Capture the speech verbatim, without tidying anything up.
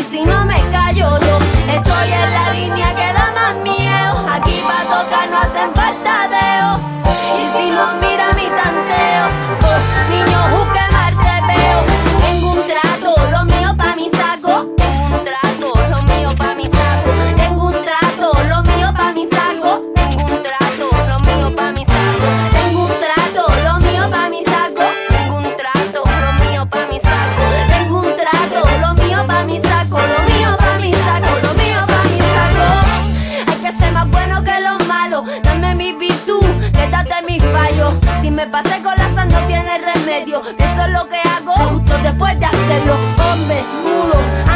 si no me callo yo. Estoy en la línea que da más miedo. Aquí pa' tocar no hacen falta dedos. Y si no mira mi tanteo, oh, niño, busque mal te veo. Tengo un trato, lo mío pa' mi saco. Tengo un trato, lo mío pa' mi saco. Tengo un trato, lo mío pa' mi saco. Tengo un trato, lo mío pa' mi saco. Tengo un trato, lo mío pa' mi saco. Tengo un trato, lo mío pa' mi saco. Tengo un trato, lo mío pa' mi saco. Lo mío pa' mi saco, lo mío pa' mi saco. Hay que ser más bueno que los malos. Dame mi virtud, quédate mis fallos. Si me pasé con la sal no tiene remedio. Eso es lo que hago justo después de hacerlo. Hombre, mudo,